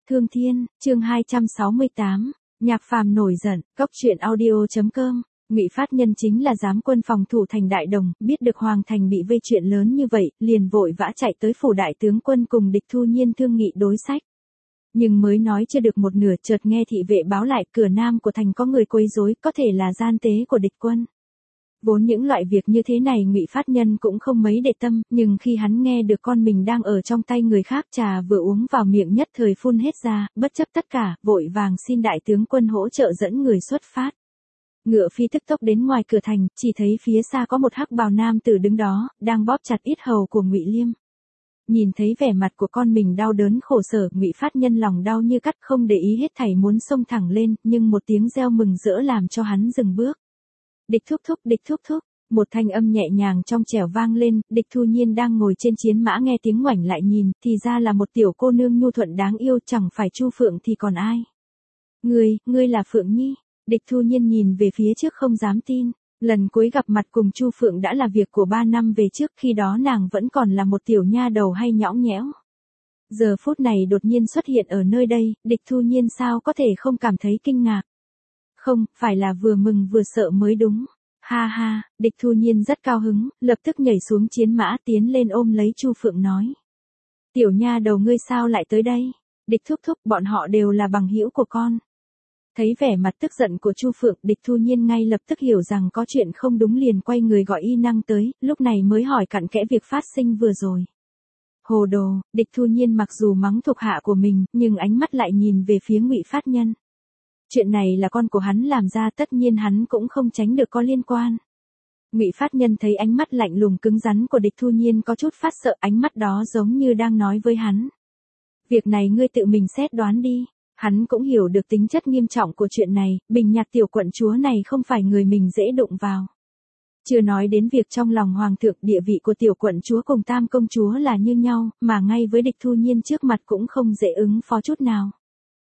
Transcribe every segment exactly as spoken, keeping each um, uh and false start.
Thương Thiên, chương hai trăm sáu mươi tám, Nhạc Phàm nổi giận, cốc truyện audio.com. Ngụy Phát Nhân chính là giám quân phòng thủ thành Đại Đồng, biết được Hoàng thành bị vây chuyện lớn như vậy, liền vội vã chạy tới phủ đại tướng quân cùng Địch Thu Nhiên thương nghị đối sách. Nhưng mới nói chưa được một nửa, chợt nghe thị vệ báo lại cửa nam của thành có người quấy rối, có thể là gian tế của địch quân. Vốn những loại việc như thế này Ngụy Phát Nhân cũng không mấy để tâm, nhưng khi hắn nghe được con mình đang ở trong tay người khác, trà vừa uống vào miệng nhất thời phun hết ra, bất chấp tất cả, vội vàng xin đại tướng quân hỗ trợ dẫn người xuất phát. Ngựa phi tức tốc đến ngoài cửa thành, chỉ thấy phía xa có một hắc bào nam tử đứng đó, đang bóp chặt yết hầu của Ngụy Liêm. Nhìn thấy vẻ mặt của con mình đau đớn khổ sở, Ngụy Phát Nhân lòng đau như cắt, không để ý hết thảy muốn xông thẳng lên, nhưng một tiếng reo mừng rỡ làm cho hắn dừng bước. Địch thúc thúc, địch thúc thúc, một thanh âm nhẹ nhàng trong trẻo vang lên, Địch Thu Nhiên đang ngồi trên chiến mã nghe tiếng ngoảnh lại nhìn, thì ra là một tiểu cô nương nhu thuận đáng yêu, chẳng phải Chu Phượng thì còn ai. Ngươi, ngươi là Phượng Nhi? Địch Thu Nhiên nhìn về phía trước không dám tin, lần cuối gặp mặt cùng Chu Phượng đã là việc của ba năm về trước, khi đó nàng vẫn còn là một tiểu nha đầu hay nhõng nhẽo. Giờ phút này đột nhiên xuất hiện ở nơi đây, Địch Thu Nhiên sao có thể không cảm thấy kinh ngạc. Không, phải là vừa mừng vừa sợ mới đúng. Ha ha, Địch Thu Nhiên rất cao hứng, lập tức nhảy xuống chiến mã tiến lên ôm lấy Chu Phượng nói. Tiểu nha đầu ngươi sao lại tới đây? Địch thúc thúc, bọn họ đều là bằng hữu của con. Thấy vẻ mặt tức giận của Chu Phượng, Địch Thu Nhiên ngay lập tức hiểu rằng có chuyện không đúng, liền quay người gọi y năng tới, lúc này mới hỏi cặn kẽ việc phát sinh vừa rồi. Hồ đồ, Địch Thu Nhiên mặc dù mắng thuộc hạ của mình, nhưng ánh mắt lại nhìn về phía Ngụy Phát Nhân. Chuyện này là con của hắn làm ra, tất nhiên hắn cũng không tránh được có liên quan. Ngụy Phát Nhân thấy ánh mắt lạnh lùng cứng rắn của Địch Thu Nhiên có chút phát sợ, ánh mắt đó giống như đang nói với hắn. Việc này ngươi tự mình xét đoán đi. Hắn cũng hiểu được tính chất nghiêm trọng của chuyện này, Bình Nhạc tiểu quận chúa này không phải người mình dễ đụng vào. Chưa nói đến việc trong lòng hoàng thượng, địa vị của tiểu quận chúa cùng tam công chúa là như nhau, mà ngay với Địch Thu Nhiên trước mặt cũng không dễ ứng phó chút nào.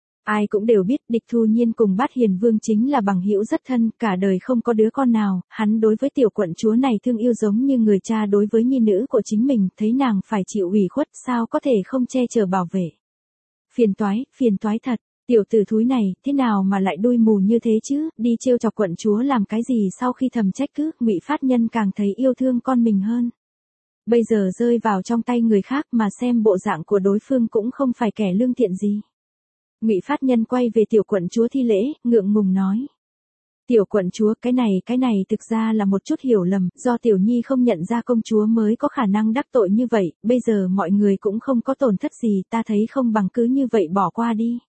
Ai cũng đều biết Địch Thu Nhiên cùng Bát Hiền Vương chính là bằng hữu rất thân, cả đời không có đứa con nào, hắn đối với tiểu quận chúa này thương yêu giống như người cha đối với nhi nữ của chính mình, thấy nàng phải chịu ủy khuất sao có thể không che chở bảo vệ. Phiền toái, phiền toái thật, tiểu tử thúi này, thế nào mà lại đuôi mù như thế chứ, đi trêu chọc quận chúa làm cái gì? Sau khi thầm trách cứ, Ngụy Phát Nhân càng thấy yêu thương con mình hơn. Bây giờ rơi vào trong tay người khác mà xem bộ dạng của đối phương cũng không phải kẻ lương thiện gì. Ngụy Phát Nhân quay về tiểu quận chúa thi lễ, ngượng ngùng nói. Tiểu quận chúa, cái này, cái này thực ra là một chút hiểu lầm, do tiểu nhi không nhận ra công chúa mới có khả năng đắc tội như vậy, bây giờ mọi người cũng không có tổn thất gì, ta thấy không bằng cứ như vậy bỏ qua đi.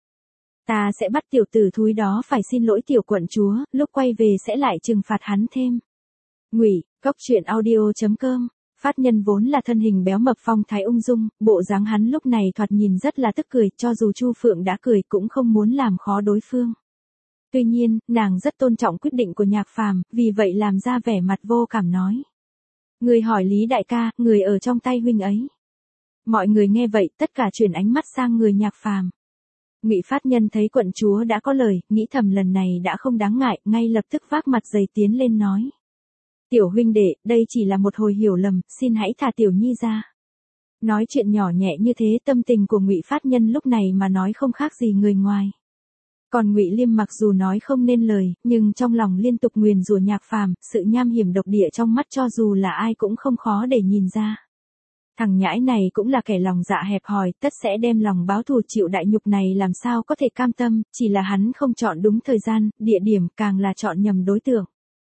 Ta sẽ bắt tiểu tử thúi đó phải xin lỗi tiểu quận chúa, lúc quay về sẽ lại trừng phạt hắn thêm. Ngụy, cốc truyện audio.com. Phát Nhân vốn là thân hình béo mập phong thái ung dung, bộ dáng hắn lúc này thoạt nhìn rất là tức cười, cho dù Chu Phượng đã cười cũng không muốn làm khó đối phương. Tuy nhiên, nàng rất tôn trọng quyết định của Nhạc Phàm, vì vậy làm ra vẻ mặt vô cảm nói. Người hỏi Lý đại ca, người ở trong tay huynh ấy. Mọi người nghe vậy, tất cả chuyển ánh mắt sang người Nhạc Phàm. Ngụy Phát Nhân thấy quận chúa đã có lời, nghĩ thầm lần này đã không đáng ngại, ngay lập tức vác mặt dày tiến lên nói. Tiểu huynh đệ, đây chỉ là một hồi hiểu lầm, xin hãy thả tiểu nhi ra. Nói chuyện nhỏ nhẹ như thế, tâm tình của Ngụy Phát Nhân lúc này mà nói không khác gì người ngoài. Còn Ngụy Liêm mặc dù nói không nên lời, nhưng trong lòng liên tục nguyền rủa Nhạc Phàm, sự nham hiểm độc địa trong mắt cho dù là ai cũng không khó để nhìn ra. Thằng nhãi này cũng là kẻ lòng dạ hẹp hòi, tất sẽ đem lòng báo thù, chịu đại nhục này làm sao có thể cam tâm, chỉ là hắn không chọn đúng thời gian, địa điểm, càng là chọn nhầm đối tượng.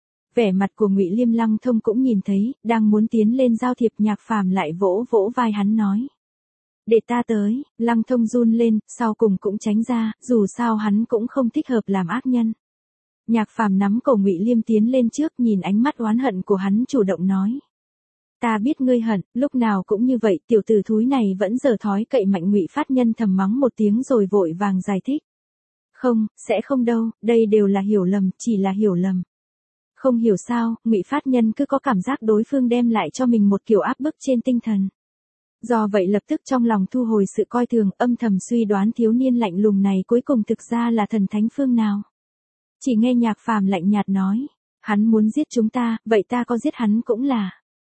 Vẻ mặt của Ngụy Liêm Lăng Thông cũng nhìn thấy, đang muốn tiến lên giao thiệp, Nhạc Phàm lại vỗ vỗ vai hắn nói. Để ta tới. Lăng Thông run lên, sau cùng cũng tránh ra, dù sao hắn cũng không thích hợp làm ác nhân. Nhạc Phàm nắm cổ Ngụy Liêm tiến lên trước, nhìn ánh mắt oán hận của hắn chủ động nói. Ta biết ngươi hận, lúc nào cũng như vậy, tiểu tử thúi này vẫn dở thói cậy mạnh. Ngụy Phát Nhân thầm mắng một tiếng rồi vội vàng giải thích. Không, sẽ không đâu, đây đều là hiểu lầm, chỉ là hiểu lầm. Không hiểu sao, Ngụy Phát Nhân cứ có cảm giác đối phương đem lại cho mình một kiểu áp bức trên tinh thần. Do vậy lập tức trong lòng thu hồi sự coi thường, âm thầm suy đoán thiếu niên lạnh lùng này cuối cùng thực ra là thần thánh phương nào. Chỉ nghe Nhạc Phàm lạnh nhạt nói, hắn muốn giết chúng ta, vậy ta có giết hắn cũng là.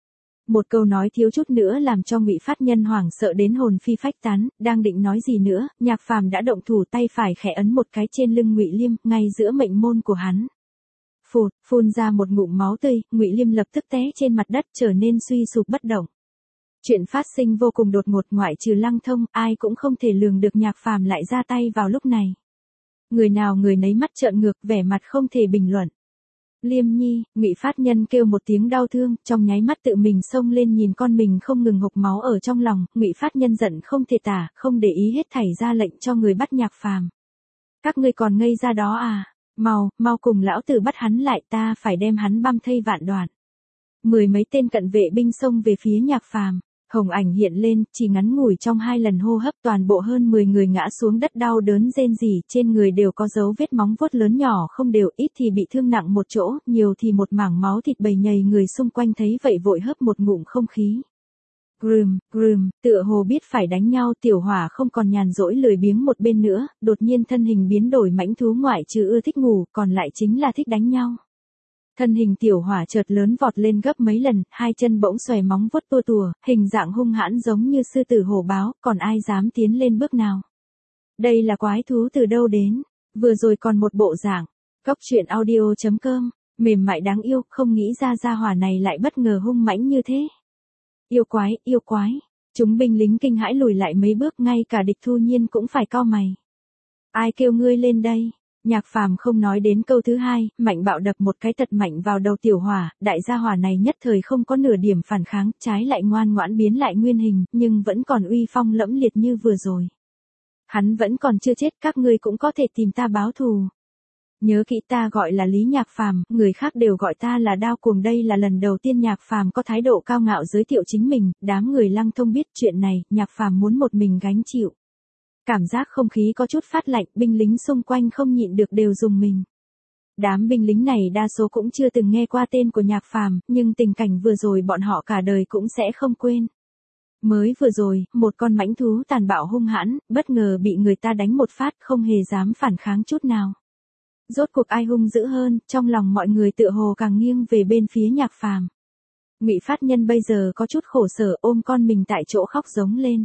Một câu nói thiếu chút nữa làm cho Ngụy Phát Nhân hoảng sợ đến hồn phi phách tán, đang định nói gì nữa, Nhạc Phàm đã động thủ tay phải khẽ ấn một cái trên lưng Ngụy Liêm, ngay giữa mệnh môn của hắn. Phụt, phun ra một ngụm máu tươi, Ngụy Liêm lập tức té trên mặt đất trở nên suy sụp bất động. Chuyện phát sinh vô cùng đột ngột, ngoại trừ Lăng Thông, ai cũng không thể lường được Nhạc Phàm lại ra tay vào lúc này. Người nào người nấy mắt trợn ngược, vẻ mặt không thể bình luận. Liêm nhi, Ngụy Phát Nhân kêu một tiếng đau thương, trong nháy mắt tự mình xông lên nhìn con mình không ngừng hộc máu ở trong lòng, Ngụy Phát Nhân giận không thể tả, không để ý hết thảy ra lệnh cho người bắt Nhạc Phàm. Các ngươi còn ngây ra đó à? Mau, mau cùng lão tử bắt hắn lại, ta phải đem hắn băm thây vạn đoạn. Mười mấy tên cận vệ binh xông về phía Nhạc Phàm. Hồng ảnh hiện lên, chỉ ngắn ngủi trong hai lần hô hấp toàn bộ hơn mười người ngã xuống đất đau đớn rên rỉ, trên người đều có dấu vết móng vuốt lớn nhỏ không đều, ít thì bị thương nặng một chỗ, nhiều thì một mảng máu thịt bầy nhầy, người xung quanh thấy vậy vội hấp một ngụm không khí. Grum, grum, tựa hồ biết phải đánh nhau, Tiểu Hỏa không còn nhàn rỗi lười biếng một bên nữa, đột nhiên thân hình biến đổi, mãnh thú ngoại trừ ưa thích ngủ, còn lại chính là thích đánh nhau. Thân hình Tiểu Hỏa chợt lớn vọt lên gấp mấy lần, hai chân bỗng xòe móng vuốt tua tùa, hình dạng hung hãn giống như sư tử hổ báo, còn ai dám tiến lên bước nào. Đây là quái thú từ đâu đến, vừa rồi còn một bộ dạng. Cốc truyện audio chấm com, mềm mại đáng yêu, không nghĩ ra gia hỏa này lại bất ngờ hung mãnh như thế. Yêu quái, yêu quái, chúng binh lính kinh hãi lùi lại mấy bước, ngay cả Địch Thu Nhiên cũng phải cau mày. Ai kêu ngươi lên đây? Nhạc Phàm không nói đến câu thứ hai, mạnh bạo đập một cái thật mạnh vào đầu Tiểu Hỏa, đại gia hỏa này nhất thời không có nửa điểm phản kháng, trái lại ngoan ngoãn biến lại nguyên hình, nhưng vẫn còn uy phong lẫm liệt như vừa rồi. Hắn vẫn còn chưa chết, các ngươi cũng có thể tìm ta báo thù. Nhớ kỹ, ta gọi là Lý Nhạc Phàm, người khác đều gọi ta là Đao Cuồng. Đây là lần đầu tiên Nhạc Phàm có thái độ cao ngạo giới thiệu chính mình, đám người Lăng Thông biết chuyện này, Nhạc Phàm muốn một mình gánh chịu. Cảm giác không khí có chút phát lạnh, binh lính xung quanh không nhịn được đều rùng mình. Đám binh lính này đa số cũng chưa từng nghe qua tên của Nhạc Phàm, nhưng tình cảnh vừa rồi bọn họ cả đời cũng sẽ không quên. Mới vừa rồi, một con mãnh thú tàn bạo hung hãn, bất ngờ bị người ta đánh một phát, không hề dám phản kháng chút nào. Rốt cuộc ai hung dữ hơn, trong lòng mọi người tựa hồ càng nghiêng về bên phía Nhạc Phàm. Ngụy Phát Nhân bây giờ có chút khổ sở, ôm con mình tại chỗ khóc giống lên.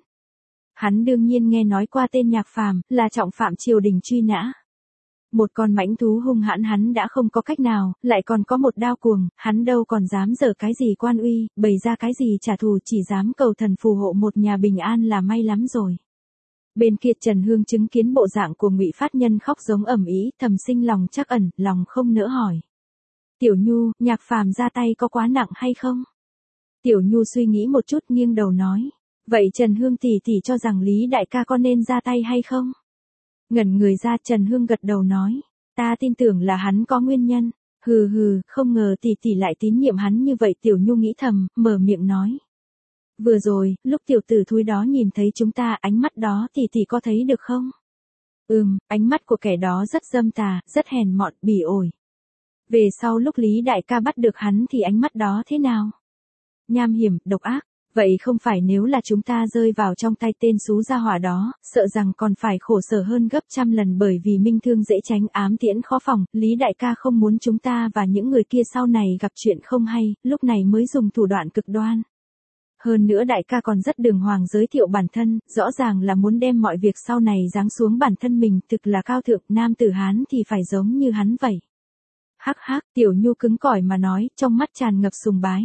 Hắn đương nhiên nghe nói qua tên Nhạc Phàm, là trọng phạm triều đình truy nã. Một con mãnh thú hung hãn hắn đã không có cách nào, lại còn có một Đao Cuồng, hắn đâu còn dám giở cái gì quan uy, bày ra cái gì trả thù, chỉ dám cầu thần phù hộ một nhà bình an là may lắm rồi. Bên kia Trần Hương chứng kiến bộ dạng của Ngụy Phát Nhân khóc giống ầm ĩ, thầm sinh lòng trắc ẩn, lòng không nỡ hỏi. Tiểu Nhu, Nhạc Phàm ra tay có quá nặng hay không? Tiểu Nhu suy nghĩ một chút nghiêng đầu nói. Vậy Trần Hương tỷ tỷ cho rằng Lý đại ca có nên ra tay hay không? Ngẩn người ra, Trần Hương gật đầu nói. Ta tin tưởng là hắn có nguyên nhân. Hừ hừ, không ngờ tỷ tỷ lại tín nhiệm hắn như vậy. Tiểu Nhu nghĩ thầm, mở miệng nói. Vừa rồi, lúc tiểu tử thúi đó nhìn thấy chúng ta, ánh mắt đó tỷ tỷ có thấy được không? Ừm, ánh mắt của kẻ đó rất dâm tà, rất hèn mọn, bỉ ổi. Về sau lúc Lý đại ca bắt được hắn thì ánh mắt đó thế nào? Nham hiểm, độc ác. Vậy không phải nếu là chúng ta rơi vào trong tay tên xú gia hỏa đó, sợ rằng còn phải khổ sở hơn gấp trăm lần, bởi vì minh thương dễ tránh, ám tiễn khó phòng, Lý đại ca không muốn chúng ta và những người kia sau này gặp chuyện không hay, lúc này mới dùng thủ đoạn cực đoan. Hơn nữa đại ca còn rất đường hoàng giới thiệu bản thân, rõ ràng là muốn đem mọi việc sau này giáng xuống bản thân mình, thực là cao thượng, nam tử Hán thì phải giống như hắn vậy. Hắc hắc, Tiểu Nhu cứng cỏi mà nói, trong mắt tràn ngập sùng bái.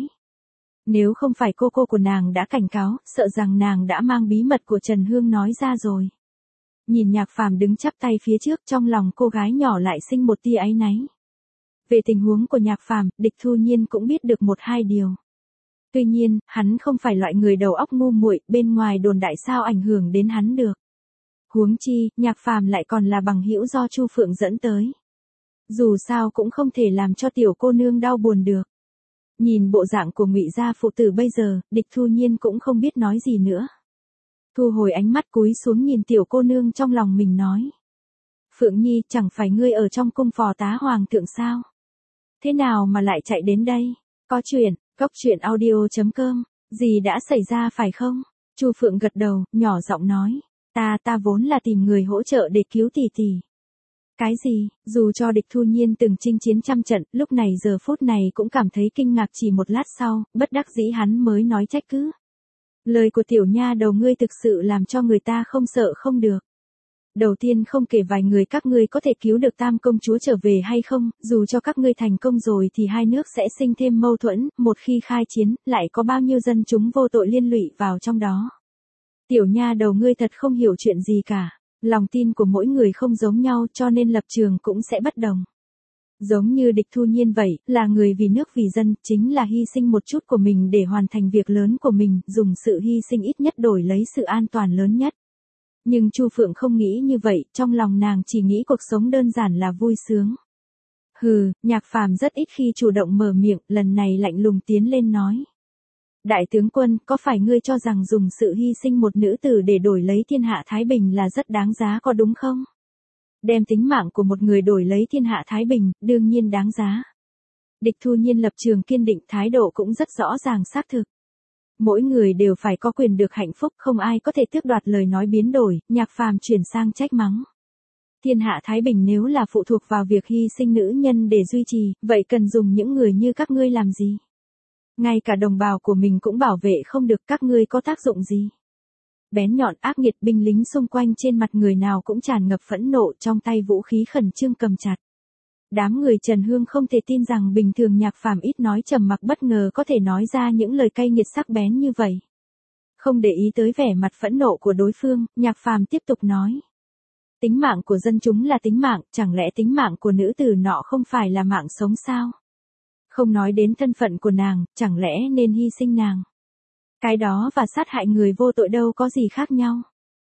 Nếu không phải cô cô của nàng đã cảnh cáo, sợ rằng nàng đã mang bí mật của Trần Hương nói ra rồi. Nhìn Nhạc Phàm đứng chắp tay phía trước, trong lòng cô gái nhỏ lại sinh một tia áy náy. Về tình huống của Nhạc Phàm, Địch Thu Nhiên cũng biết được một hai điều. Tuy nhiên, hắn không phải loại người đầu óc ngu muội, bên ngoài đồn đại sao ảnh hưởng đến hắn được. Huống chi, Nhạc Phàm lại còn là bằng hữu do Chu Phượng dẫn tới. Dù sao cũng không thể làm cho tiểu cô nương đau buồn được. Nhìn bộ dạng của Ngụy gia phụ tử bây giờ, Địch Thu Nhiên cũng không biết nói gì nữa. Thu hồi ánh mắt cúi xuống nhìn tiểu cô nương trong lòng mình nói. Phượng Nhi, chẳng phải ngươi ở trong cung phò tá hoàng thượng sao? Thế nào mà lại chạy đến đây? Có chuyện, cốc truyện audio chấm com, gì đã xảy ra phải không? Chu Phượng gật đầu, nhỏ giọng nói. Ta ta vốn là tìm người hỗ trợ để cứu tỷ tỷ. Cái gì, dù cho địch Thu Nhiên từng chinh chiến trăm trận, lúc này giờ phút này cũng cảm thấy kinh ngạc, chỉ một lát sau, bất đắc dĩ hắn mới nói trách cứ. Lời của tiểu nha đầu ngươi thực sự làm cho người ta không sợ không được. Đầu tiên không kể vài người các ngươi có thể cứu được tam công chúa trở về hay không, dù cho các ngươi thành công rồi thì hai nước sẽ sinh thêm mâu thuẫn, một khi khai chiến, lại có bao nhiêu dân chúng vô tội liên lụy vào trong đó. Tiểu nha đầu ngươi thật không hiểu chuyện gì cả. Lòng tin của mỗi người không giống nhau cho nên lập trường cũng sẽ bất đồng. Giống như địch Thu Nhiên vậy, là người vì nước vì dân, chính là hy sinh một chút của mình để hoàn thành việc lớn của mình, dùng sự hy sinh ít nhất đổi lấy sự an toàn lớn nhất. Nhưng Chu Phượng không nghĩ như vậy, trong lòng nàng chỉ nghĩ cuộc sống đơn giản là vui sướng. Hừ, Nhạc Phàm rất ít khi chủ động mở miệng, lần này lạnh lùng tiến lên nói. Đại tướng quân, có phải ngươi cho rằng dùng sự hy sinh một nữ tử để đổi lấy thiên hạ Thái Bình là rất đáng giá có đúng không? Đem tính mạng của một người đổi lấy thiên hạ Thái Bình, đương nhiên đáng giá. Địch Thu Nhiên lập trường kiên định, thái độ cũng rất rõ ràng xác thực. Mỗi người đều phải có quyền được hạnh phúc, không ai có thể tước đoạt lời nói biến đổi. Nhạc Phàm chuyển sang trách mắng. Thiên hạ Thái Bình nếu là phụ thuộc vào việc hy sinh nữ nhân để duy trì, vậy cần dùng những người như các ngươi làm gì? Ngay cả đồng bào của mình cũng bảo vệ không được, các ngươi có tác dụng gì? Bén nhọn ác nghiệt, binh lính xung quanh trên mặt người nào cũng tràn ngập phẫn nộ, trong tay vũ khí khẩn trương cầm chặt. Đám người Trần Hương không thể tin rằng bình thường Nhạc Phàm ít nói trầm mặc bất ngờ có thể nói ra những lời cay nghiệt sắc bén như vậy. Không để ý tới vẻ mặt phẫn nộ của đối phương, Nhạc Phàm tiếp tục nói. Tính mạng của dân chúng là tính mạng, chẳng lẽ tính mạng của nữ tử nọ không phải là mạng sống sao? Không nói đến thân phận của nàng, chẳng lẽ nên hy sinh nàng? Cái đó và sát hại người vô tội đâu có gì khác nhau.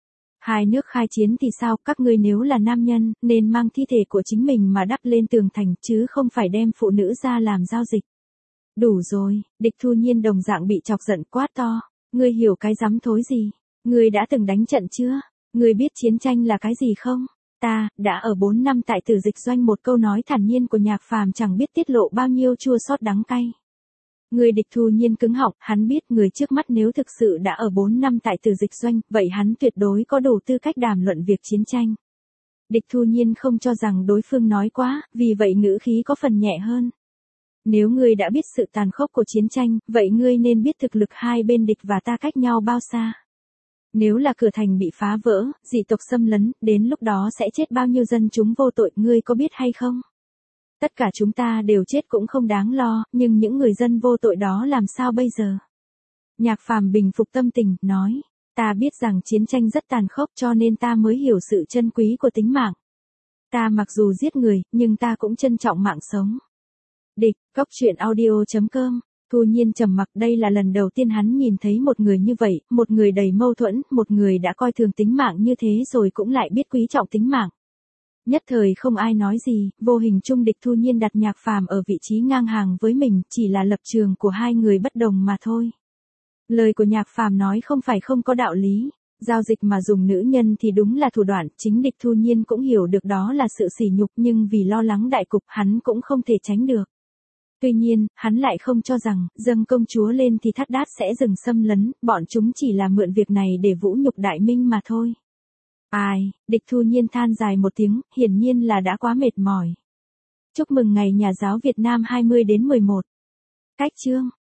Hai nước khai chiến thì sao, các ngươi nếu là nam nhân, nên mang thi thể của chính mình mà đắp lên tường thành chứ không phải đem phụ nữ ra làm giao dịch. Đủ rồi, địch Thu Nhiên đồng dạng bị chọc giận quát to. Ngươi hiểu cái rắm thối gì? Ngươi đã từng đánh trận chưa? Ngươi biết chiến tranh là cái gì không? Ta, đã ở bốn năm tại Tử Dịch Doanh, một câu nói thản nhiên của Nhạc Phàm chẳng biết tiết lộ bao nhiêu chua xót đắng cay. Người địch Thu Nhiên cứng họng, hắn biết người trước mắt nếu thực sự đã ở bốn năm tại Tử Dịch Doanh, vậy hắn tuyệt đối có đủ tư cách đàm luận việc chiến tranh. Địch Thu Nhiên không cho rằng đối phương nói quá, vì vậy ngữ khí có phần nhẹ hơn. Nếu ngươi đã biết sự tàn khốc của chiến tranh, vậy ngươi nên biết thực lực hai bên địch và ta cách nhau bao xa. Nếu là cửa thành bị phá vỡ, dị tộc xâm lấn, đến lúc đó sẽ chết bao nhiêu dân chúng vô tội, ngươi có biết hay không? Tất cả chúng ta đều chết cũng không đáng lo, nhưng những người dân vô tội đó làm sao bây giờ? Nhạc Phàm bình phục tâm tình, nói, ta biết rằng chiến tranh rất tàn khốc cho nên ta mới hiểu sự chân quý của tính mạng. Ta mặc dù giết người, nhưng ta cũng trân trọng mạng sống. Địch, Cốc Truyện Audio chấm com. Thu Nhiên trầm mặc, đây là lần đầu tiên hắn nhìn thấy một người như vậy, một người đầy mâu thuẫn, một người đã coi thường tính mạng như thế rồi cũng lại biết quý trọng tính mạng. Nhất thời không ai nói gì, vô hình trung địch Thu Nhiên đặt Nhạc Phàm ở vị trí ngang hàng với mình, chỉ là lập trường của hai người bất đồng mà thôi. Lời của Nhạc Phàm nói không phải không có đạo lý, giao dịch mà dùng nữ nhân thì đúng là thủ đoạn, chính địch Thu Nhiên cũng hiểu được đó là sự sỉ nhục, nhưng vì lo lắng đại cục hắn cũng không thể tránh được. Tuy nhiên, hắn lại không cho rằng, dâng công chúa lên thì Thát Đát sẽ dừng xâm lấn, bọn chúng chỉ là mượn việc này để vũ nhục Đại Minh mà thôi. Ai, địch Thu Nhiên than dài một tiếng, hiển nhiên là đã quá mệt mỏi. Chúc mừng ngày Nhà giáo Việt Nam hai mươi đến mười một. Cách chương.